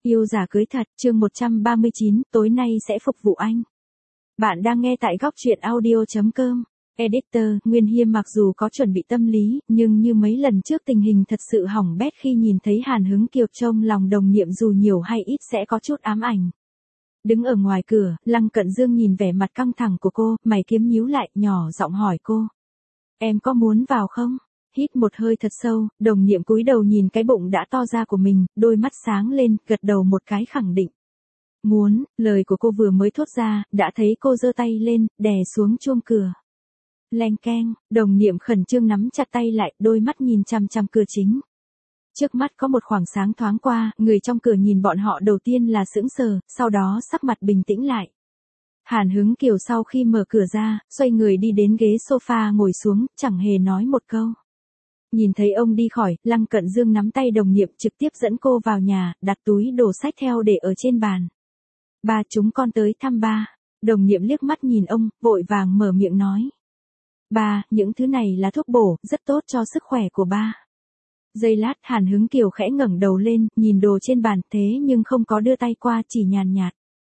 Yêu giả cưới thật, chương 139, tối nay sẽ phục vụ anh. Bạn đang nghe tại góc truyện audio.com. Editor, Nguyên Hiên mặc dù có chuẩn bị tâm lý, nhưng như mấy lần trước tình hình thật sự hỏng bét khi nhìn thấy Hàn Hứng Kiều trong lòng đồng niệm dù nhiều hay ít sẽ có chút ám ảnh. Đứng ở ngoài cửa, Lăng Cận Dương nhìn vẻ mặt căng thẳng của cô, mày kiếm nhíu lại, nhỏ giọng hỏi cô. Em có muốn vào không? Hít một hơi thật sâu, đồng niệm cúi đầu nhìn cái bụng đã to ra của mình, đôi mắt sáng lên, gật đầu một cái khẳng định. Muốn, lời của cô vừa mới thốt ra, đã thấy cô giơ tay lên, đè xuống chuông cửa. Leng keng, đồng niệm khẩn trương nắm chặt tay lại, đôi mắt nhìn chằm chằm cửa chính. Trước mắt có một khoảng sáng thoáng qua, người trong cửa nhìn bọn họ đầu tiên là sững sờ, sau đó sắc mặt bình tĩnh lại. Hàn Hứng Kiều sau khi mở cửa ra, xoay người đi đến ghế sofa ngồi xuống, chẳng hề nói một câu. Nhìn thấy ông đi khỏi, Lăng Cận Dương nắm tay đồng niệm trực tiếp dẫn cô vào nhà, đặt túi đồ sách theo để ở trên bàn. Ba, chúng con tới thăm ba. Đồng niệm liếc mắt nhìn ông, vội vàng mở miệng nói. Ba, những thứ này là thuốc bổ, rất tốt cho sức khỏe của ba. Giây lát Hàn Hứng Kiều khẽ ngẩng đầu lên, nhìn đồ trên bàn thế nhưng không có đưa tay qua, chỉ nhàn nhạt.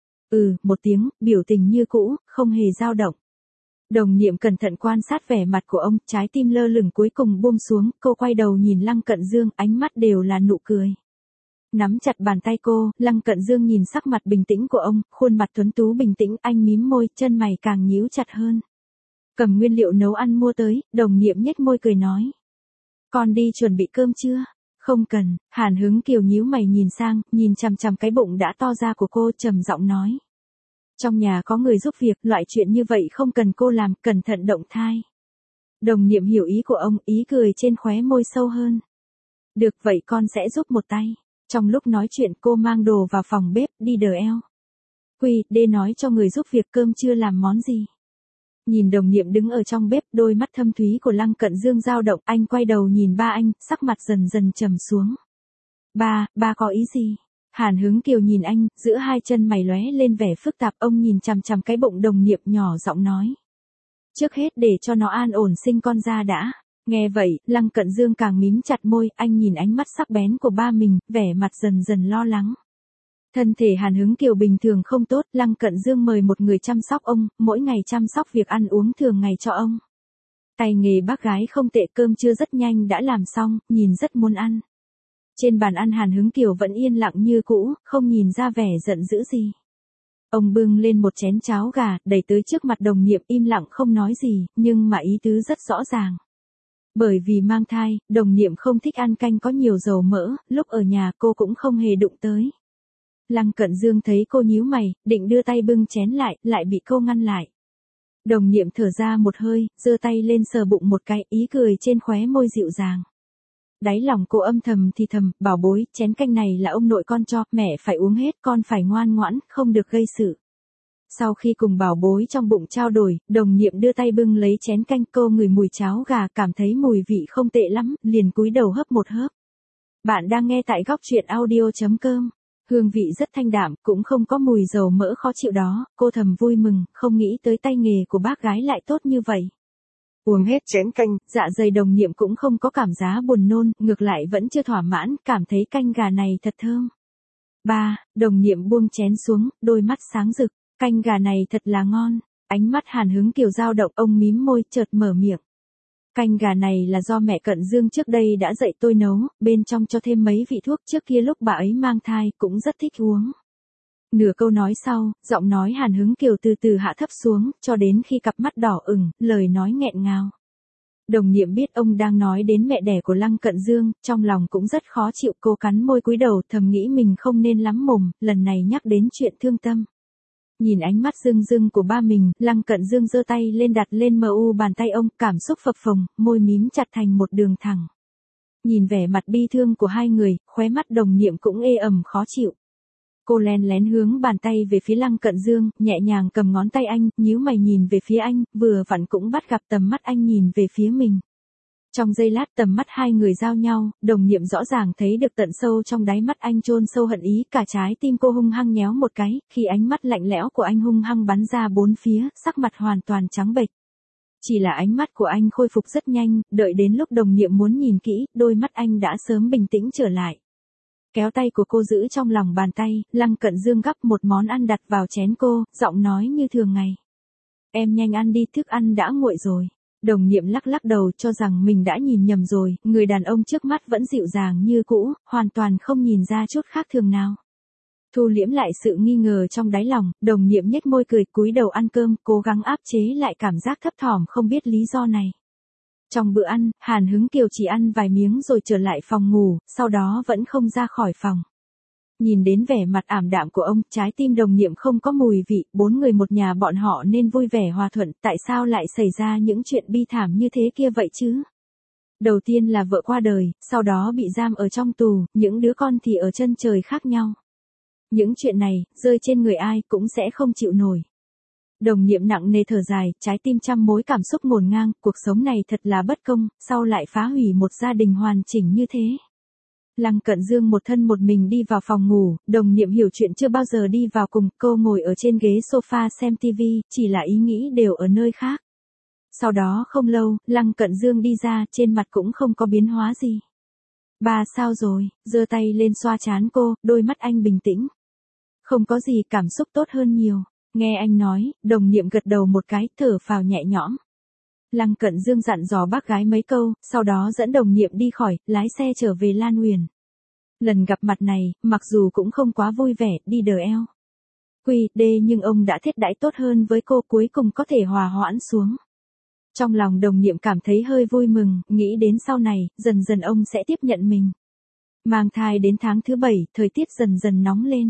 Một tiếng, biểu tình như cũ, không hề dao động. Đồng niệm cẩn thận quan sát vẻ mặt của ông, trái tim lơ lửng cuối cùng buông xuống, cô quay đầu nhìn Lăng Cận Dương, ánh mắt đều là nụ cười. Nắm chặt bàn tay cô, Lăng Cận Dương nhìn sắc mặt bình tĩnh của ông, khuôn mặt tuấn tú bình tĩnh, anh mím môi, chân mày càng nhíu chặt hơn. Cầm nguyên liệu nấu ăn mua tới, đồng niệm nhếch môi cười nói. Con đi chuẩn bị cơm chưa? Không cần, Hàn Hứng Kiều nhíu mày nhìn sang, nhìn chằm chằm cái bụng đã to ra của cô, trầm giọng nói. Trong nhà có người giúp việc, loại chuyện như vậy không cần cô làm, cẩn thận động thai. Đồng niệm hiểu ý của ông, ý cười trên khóe môi sâu hơn. Được vậy con sẽ giúp một tay. Trong lúc nói chuyện cô mang đồ vào phòng bếp, đi đờ eo. Quy, đê nói cho người giúp việc cơm chưa làm món gì. Nhìn đồng niệm đứng ở trong bếp, đôi mắt thâm thúy của Lăng Cận Dương dao động, anh quay đầu nhìn ba anh, sắc mặt dần dần trầm xuống. Ba có ý gì? Hàn Hứng Kiều nhìn anh, giữa hai chân mày lóe lên vẻ phức tạp, ông nhìn chằm chằm cái bụng đồng niệm nhỏ giọng nói. Trước hết để cho nó an ổn sinh con ra đã. Nghe vậy, Lăng Cận Dương càng mím chặt môi, anh nhìn ánh mắt sắc bén của ba mình, vẻ mặt dần dần lo lắng. Thân thể Hàn Hứng Kiều bình thường không tốt, Lăng Cận Dương mời một người chăm sóc ông, mỗi ngày chăm sóc việc ăn uống thường ngày cho ông. Tay nghề bác gái không tệ, cơm trưa rất nhanh đã làm xong, nhìn rất muốn ăn. Trên bàn ăn Hàn Hứng Kiều vẫn yên lặng như cũ, không nhìn ra vẻ giận dữ gì. Ông bưng lên một chén cháo gà, đẩy tới trước mặt đồng niệm, im lặng không nói gì, nhưng mà ý tứ rất rõ ràng. Bởi vì mang thai, đồng niệm không thích ăn canh có nhiều dầu mỡ, lúc ở nhà cô cũng không hề đụng tới. Lăng Cận Dương thấy cô nhíu mày, định đưa tay bưng chén lại bị cô ngăn lại. Đồng niệm thở ra một hơi, giơ tay lên sờ bụng một cái, ý cười trên khóe môi dịu dàng. Đáy lòng cô âm thầm thì thầm, bảo bối, chén canh này là ông nội con cho, mẹ phải uống hết, con phải ngoan ngoãn, không được gây sự. Sau khi cùng bảo bối trong bụng trao đổi, đồng niệm đưa tay bưng lấy chén canh, cô ngửi mùi cháo gà, cảm thấy mùi vị không tệ lắm, liền cúi đầu hấp một hớp. Bạn đang nghe tại góc truyện audio.com. Hương vị rất thanh đạm, cũng không có mùi dầu mỡ khó chịu đó, cô thầm vui mừng, không nghĩ tới tay nghề của bác gái lại tốt như vậy. Uống hết chén canh, dạ dày đồng niệm cũng không có cảm giác buồn nôn, ngược lại vẫn chưa thỏa mãn, cảm thấy canh gà này thật thơm. Đồng niệm buông chén xuống, đôi mắt sáng rực, canh gà này thật là ngon. Ánh mắt Hàn Hứng Kiều dao động, ông mím môi, chợt mở miệng. Canh gà này là do mẹ Cận Dương trước đây đã dạy tôi nấu, bên trong cho thêm mấy vị thuốc, trước kia lúc bà ấy mang thai, cũng rất thích uống. Nửa câu nói sau, giọng nói Hàn Hứng Kiều từ từ hạ thấp xuống, cho đến khi cặp mắt đỏ ửng, lời nói nghẹn ngào. Đồng niệm biết ông đang nói đến mẹ đẻ của Lăng Cận Dương, trong lòng cũng rất khó chịu, cô cắn môi cúi đầu, thầm nghĩ mình không nên lắm mồm, lần này nhắc đến chuyện thương tâm. Nhìn ánh mắt rưng rưng của ba mình, Lăng Cận Dương giơ tay lên đặt lên bàn tay ông, cảm xúc phập phồng, môi mím chặt thành một đường thẳng. Nhìn vẻ mặt bi thương của hai người, khóe mắt đồng niệm cũng ê ẩm khó chịu. Cô len lén hướng bàn tay về phía Lăng Cận Dương, nhẹ nhàng cầm ngón tay anh, nhíu mày nhìn về phía anh, vừa vặn cũng bắt gặp tầm mắt anh nhìn về phía mình. Trong giây lát tầm mắt hai người giao nhau, đồng niệm rõ ràng thấy được tận sâu trong đáy mắt anh chôn sâu hận ý, cả trái tim cô hung hăng nhéo một cái, khi ánh mắt lạnh lẽo của anh hung hăng bắn ra bốn phía, sắc mặt hoàn toàn trắng bệch. Chỉ là ánh mắt của anh khôi phục rất nhanh, đợi đến lúc đồng niệm muốn nhìn kỹ, đôi mắt anh đã sớm bình tĩnh trở lại. kéo tay của cô giữ trong lòng bàn tay, Lăng Cận Dương gắp một món ăn đặt vào chén cô, giọng nói như thường ngày. Em nhanh ăn đi, thức ăn đã nguội rồi. Đồng Niệm lắc lắc đầu cho rằng mình đã nhìn nhầm rồi, người đàn ông trước mắt vẫn dịu dàng như cũ, hoàn toàn không nhìn ra chút khác thường nào. Thu liễm lại sự nghi ngờ trong đáy lòng, Đồng Niệm nhếch môi cười cúi đầu ăn cơm, cố gắng áp chế lại cảm giác thấp thỏm không biết lý do này. Trong bữa ăn, Hàn Hứng Kiều chỉ ăn vài miếng rồi trở lại phòng ngủ, sau đó vẫn không ra khỏi phòng. Nhìn đến vẻ mặt ảm đạm của ông, trái tim Đồng Niệm không có mùi vị, 4 người một nhà bọn họ nên vui vẻ hòa thuận, tại sao lại xảy ra những chuyện bi thảm như thế kia vậy chứ? Đầu tiên là vợ qua đời, sau đó bị giam ở trong tù, những đứa con thì ở chân trời khác nhau. Những chuyện này, rơi trên người ai cũng sẽ không chịu nổi. Đồng Niệm nặng nề thở dài, trái tim trăm mối cảm xúc ngổn ngang, cuộc sống này thật là bất công, sau lại phá hủy một gia đình hoàn chỉnh như thế. Lăng Cận Dương một thân một mình đi vào phòng ngủ, Đồng Niệm hiểu chuyện chưa bao giờ đi vào cùng, cô ngồi ở trên ghế sofa xem tivi, chỉ là ý nghĩ đều ở nơi khác. Sau đó không lâu, Lăng Cận Dương đi ra, trên mặt cũng không có biến hóa gì. Bà sao rồi, giơ tay lên xoa trán cô, đôi mắt anh bình tĩnh. Không có gì, cảm xúc tốt hơn nhiều. Nghe anh nói, Đồng Niệm gật đầu một cái, thở phào nhẹ nhõm. Lăng Cận Dương dặn dò bác gái mấy câu, sau đó dẫn Đồng Niệm đi khỏi, lái xe trở về Lan Uyển. Lần gặp mặt này, mặc dù cũng không quá vui vẻ, đi đờ eo. Quy đê nhưng ông đã thiết đãi tốt hơn với cô, cuối cùng có thể hòa hoãn xuống. Trong lòng Đồng Niệm cảm thấy hơi vui mừng, nghĩ đến sau này, dần dần ông sẽ tiếp nhận mình. Mang thai đến tháng thứ 7, thời tiết dần dần nóng lên.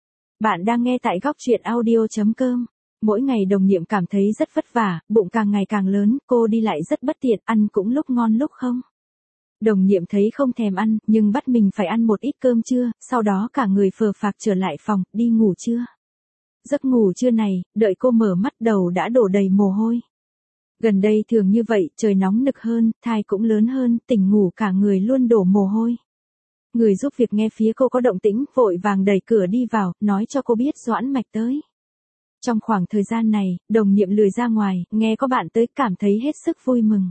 Bạn đang nghe tại góc truyện audio.com. Mỗi ngày Đồng Niệm cảm thấy rất vất vả, bụng càng ngày càng lớn, cô đi lại rất bất tiện, ăn cũng lúc ngon lúc không. Đồng Niệm thấy không thèm ăn, nhưng bắt mình phải ăn một ít cơm trưa, sau đó cả người phờ phạc trở lại phòng, đi ngủ trưa. Giấc ngủ trưa này, đợi cô mở mắt đầu đã đổ đầy mồ hôi. Gần đây thường như vậy, trời nóng nực hơn, thai cũng lớn hơn, tỉnh ngủ cả người luôn đổ mồ hôi. Người giúp việc nghe phía cô có động tĩnh, vội vàng đẩy cửa đi vào, nói cho cô biết Doãn Mạch tới. Trong khoảng thời gian này, Đồng Niệm lười ra ngoài, nghe có bạn tới cảm thấy hết sức vui mừng.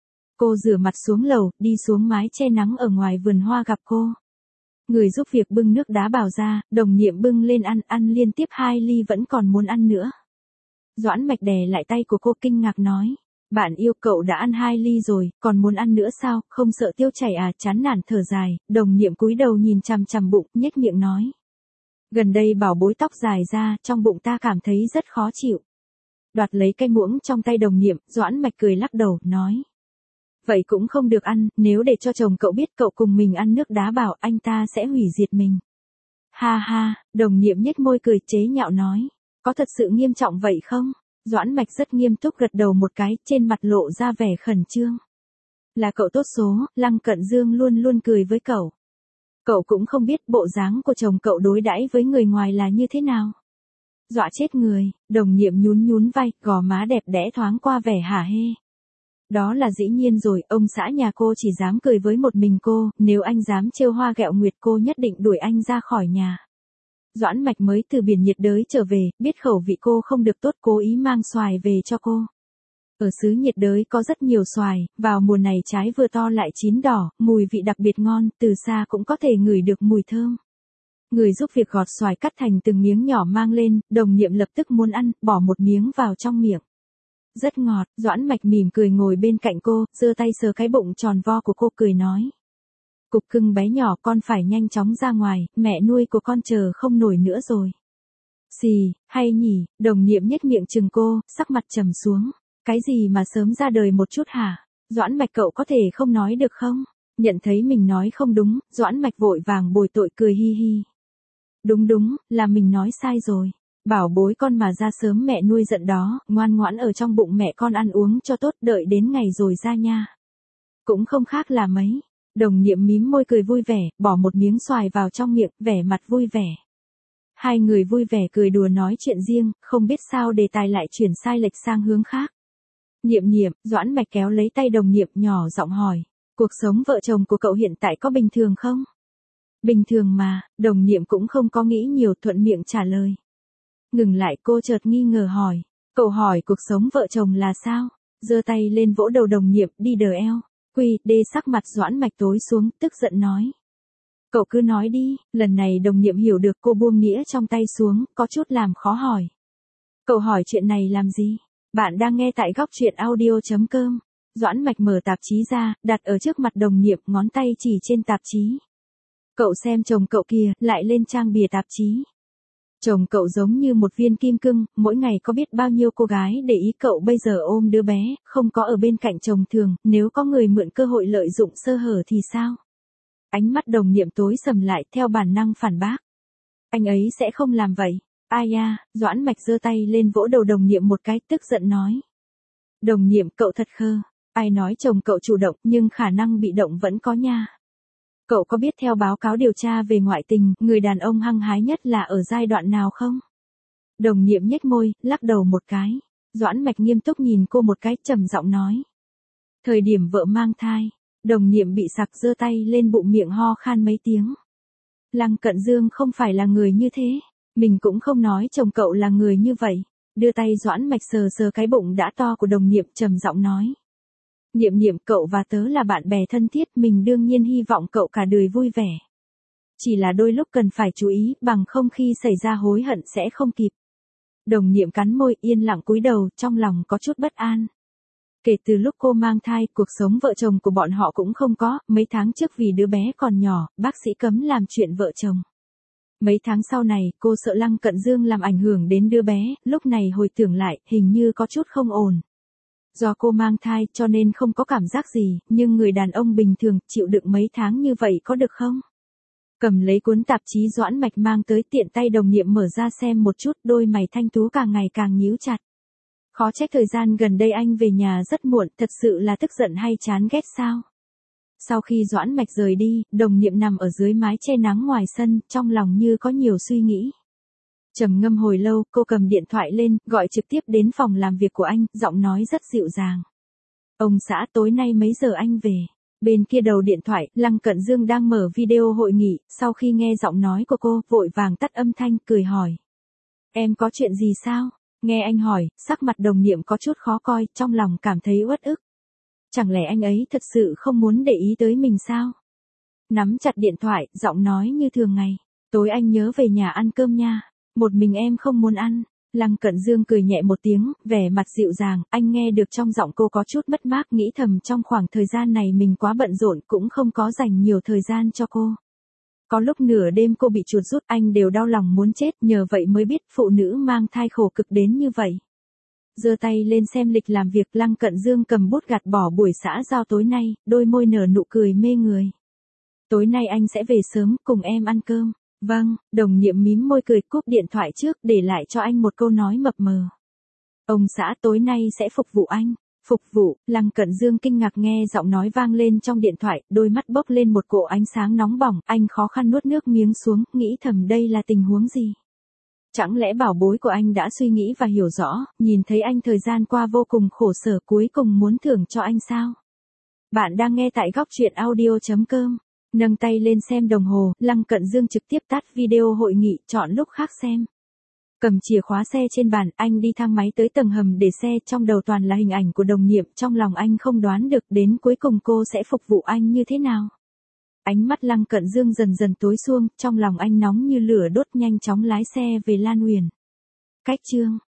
Cô rửa mặt xuống lầu, đi xuống mái che nắng ở ngoài vườn hoa gặp cô. Người giúp việc bưng nước đá bảo ra, Đồng Niệm bưng lên ăn liên tiếp 2 ly vẫn còn muốn ăn nữa. Doãn Mạch đè lại tay của cô kinh ngạc nói. Bạn yêu cậu đã ăn 2 ly rồi, còn muốn ăn nữa sao, không sợ tiêu chảy à, chán nản thở dài, Đồng Niệm cúi đầu nhìn chằm chằm bụng, nhếch miệng nói. Gần đây bảo bối tóc dài ra, trong bụng ta cảm thấy rất khó chịu. Đoạt lấy cây muỗng trong tay Đồng Niệm, Doãn Mạch cười lắc đầu, nói. Vậy cũng không được ăn, nếu để cho chồng cậu biết cậu cùng mình ăn nước đá bảo anh ta sẽ hủy diệt mình. Ha ha, Đồng Niệm nhếch môi cười chế nhạo nói. Có thật sự nghiêm trọng vậy không? Doãn Mạch rất nghiêm túc gật đầu một cái, trên mặt lộ ra vẻ khẩn trương. Là cậu tốt số, Lăng Cận Dương luôn luôn cười với cậu. Cậu cũng không biết bộ dáng của chồng cậu đối đãi với người ngoài là như thế nào. Dọa chết người, Đồng Niệm nhún nhún vai, gò má đẹp đẽ thoáng qua vẻ hả hê. Đó là dĩ nhiên rồi, ông xã nhà cô chỉ dám cười với một mình cô, nếu anh dám trêu hoa ghẹo nguyệt cô nhất định đuổi anh ra khỏi nhà. Doãn Mạch mới từ biển nhiệt đới trở về, biết khẩu vị cô không được tốt cố ý mang xoài về cho cô. Ở xứ nhiệt đới có rất nhiều xoài, vào mùa này trái vừa to lại chín đỏ, mùi vị đặc biệt ngon, từ xa cũng có thể ngửi được mùi thơm. Người giúp việc gọt xoài cắt thành từng miếng nhỏ mang lên, Đồng Niệm lập tức muốn ăn, bỏ một miếng vào trong miệng. Rất ngọt, Doãn Mạch mỉm cười ngồi bên cạnh cô, giơ tay sờ cái bụng tròn vo của cô cười nói. Cục cưng bé nhỏ con phải nhanh chóng ra ngoài, mẹ nuôi của con chờ không nổi nữa rồi. Xì, hay nhỉ, Đồng Niệm nhếch miệng chừng cô, sắc mặt trầm xuống. Cái gì mà sớm ra đời một chút hả? Doãn Mạch cậu có thể không nói được không? Nhận thấy mình nói không đúng, Doãn Mạch vội vàng bồi tội cười hi hi. Đúng, là mình nói sai rồi. Bảo bối con mà ra sớm mẹ nuôi giận đó, ngoan ngoãn ở trong bụng mẹ con ăn uống cho tốt, đợi đến ngày rồi ra nha. Cũng không khác là mấy. Đồng Niệm mím môi cười vui vẻ, bỏ một miếng xoài vào trong miệng, vẻ mặt vui vẻ. Hai người vui vẻ cười đùa nói chuyện riêng, không biết sao đề tài lại chuyển sai lệch sang hướng khác. Niệm, Doãn Mạch kéo lấy tay Đồng Niệm nhỏ giọng hỏi. Cuộc sống vợ chồng của cậu hiện tại có bình thường không? Bình thường mà, Đồng Niệm cũng không có nghĩ nhiều thuận miệng trả lời. Ngừng lại cô chợt nghi ngờ hỏi. Cậu hỏi cuộc sống vợ chồng là sao? Giơ tay lên vỗ đầu Đồng Niệm đi đờ eo. Quy đê sắc mặt Doãn Mạch tối xuống, tức giận nói. Cậu cứ nói đi, lần này đồng niệm hiểu được cô buông nĩa trong tay xuống, có chút làm khó hỏi. Cậu hỏi chuyện này làm gì? Bạn đang nghe tại góc truyện audio.com. Doãn Mạch mở tạp chí ra, đặt ở trước mặt đồng niệm, ngón tay chỉ trên tạp chí. Cậu xem chồng cậu kìa, lại lên trang bìa tạp chí. Chồng cậu giống như một viên kim cương, mỗi ngày có biết bao nhiêu cô gái để ý cậu bây giờ ôm đứa bé, không có ở bên cạnh chồng thường, nếu có người mượn cơ hội lợi dụng sơ hở thì sao? Ánh mắt đồng niệm tối sầm lại, theo bản năng phản bác. Anh ấy sẽ không làm vậy. Ai à, Doãn Mạch giơ tay lên vỗ đầu đồng niệm một cái, tức giận nói. Đồng niệm, cậu thật khờ. Ai nói chồng cậu chủ động, nhưng khả năng bị động vẫn có nha. Cậu có biết theo báo cáo điều tra về ngoại tình, người đàn ông hăng hái nhất là ở giai đoạn nào không? Đồng niệm nhếch môi, lắc đầu một cái. Doãn Mạch nghiêm túc nhìn cô một cái, trầm giọng nói. Thời điểm vợ mang thai, đồng niệm bị sặc, giơ tay lên bụng miệng ho khan mấy tiếng. Lăng Cận Dương không phải là người như thế, mình cũng không nói chồng cậu là người như vậy. Đưa tay Doãn Mạch sờ sờ cái bụng đã to của đồng niệm, trầm giọng nói. Niệm niệm, cậu và tớ là bạn bè thân thiết, mình đương nhiên hy vọng cậu cả đời vui vẻ. Chỉ là đôi lúc cần phải chú ý, bằng không khi xảy ra hối hận sẽ không kịp. Đồng niệm cắn môi, yên lặng cúi đầu, trong lòng có chút bất an. Kể từ lúc cô mang thai, cuộc sống vợ chồng của bọn họ cũng không có, mấy tháng trước vì đứa bé còn nhỏ, bác sĩ cấm làm chuyện vợ chồng. Mấy tháng sau này, cô sợ Lăng Cận Dương làm ảnh hưởng đến đứa bé, lúc này hồi tưởng lại, hình như có chút không ổn. Do cô mang thai cho nên không có cảm giác gì, nhưng người đàn ông bình thường chịu đựng mấy tháng như vậy có được không? Cầm lấy cuốn tạp chí Doãn Mạch mang tới, tiện tay đồng niệm mở ra xem một chút, đôi mày thanh tú càng ngày càng nhíu chặt. Khó trách thời gian gần đây anh về nhà rất muộn, thật sự là tức giận hay chán ghét sao? Sau khi Doãn Mạch rời đi, đồng niệm nằm ở dưới mái che nắng ngoài sân, trong lòng như có nhiều suy nghĩ. Trầm ngâm hồi lâu, cô cầm điện thoại lên, gọi trực tiếp đến phòng làm việc của anh, giọng nói rất dịu dàng. Ông xã, tối nay mấy giờ anh về? Bên kia đầu điện thoại, Lăng Cận Dương đang mở video hội nghị, sau khi nghe giọng nói của cô, vội vàng tắt âm thanh, cười hỏi. Em có chuyện gì sao? Nghe anh hỏi, sắc mặt đồng niệm có chút khó coi, trong lòng cảm thấy uất ức. Chẳng lẽ anh ấy thật sự không muốn để ý tới mình sao? Nắm chặt điện thoại, giọng nói như thường ngày. Tối anh nhớ về nhà ăn cơm nha. Một mình em không muốn ăn. Lăng Cận Dương cười nhẹ một tiếng, vẻ mặt dịu dàng, anh nghe được trong giọng cô có chút mất mát, nghĩ thầm trong khoảng thời gian này mình quá bận rộn, cũng không có dành nhiều thời gian cho cô. Có lúc nửa đêm cô bị chuột rút, anh đều đau lòng muốn chết, nhờ vậy mới biết phụ nữ mang thai khổ cực đến như vậy. Giơ tay lên xem lịch làm việc, Lăng Cận Dương cầm bút gạt bỏ buổi xã giao tối nay, đôi môi nở nụ cười mê người. Tối nay anh sẽ về sớm, cùng em ăn cơm. Vâng, đồng niệm mím môi cười, cúp điện thoại trước, để lại cho anh một câu nói mập mờ. Ông xã, tối nay sẽ phục vụ anh. Phục vụ, Lăng Cận Dương kinh ngạc nghe giọng nói vang lên trong điện thoại, đôi mắt bốc lên một cỗ ánh sáng nóng bỏng, anh khó khăn nuốt nước miếng xuống, nghĩ thầm đây là tình huống gì? Chẳng lẽ bảo bối của anh đã suy nghĩ và hiểu rõ, nhìn thấy anh thời gian qua vô cùng khổ sở, cuối cùng muốn thưởng cho anh sao? Bạn đang nghe tại góc truyện audio.com. Nâng tay lên xem đồng hồ, Lăng Cận Dương trực tiếp tắt video hội nghị, chọn lúc khác xem. Cầm chìa khóa xe trên bàn, anh đi thang máy tới tầng hầm để xe, trong đầu toàn là hình ảnh của đồng niệm, trong lòng anh không đoán được đến cuối cùng cô sẽ phục vụ anh như thế nào. Ánh mắt Lăng Cận Dương dần dần tối xuông, trong lòng anh nóng như lửa đốt, nhanh chóng lái xe về Lan Uyển. Cách chương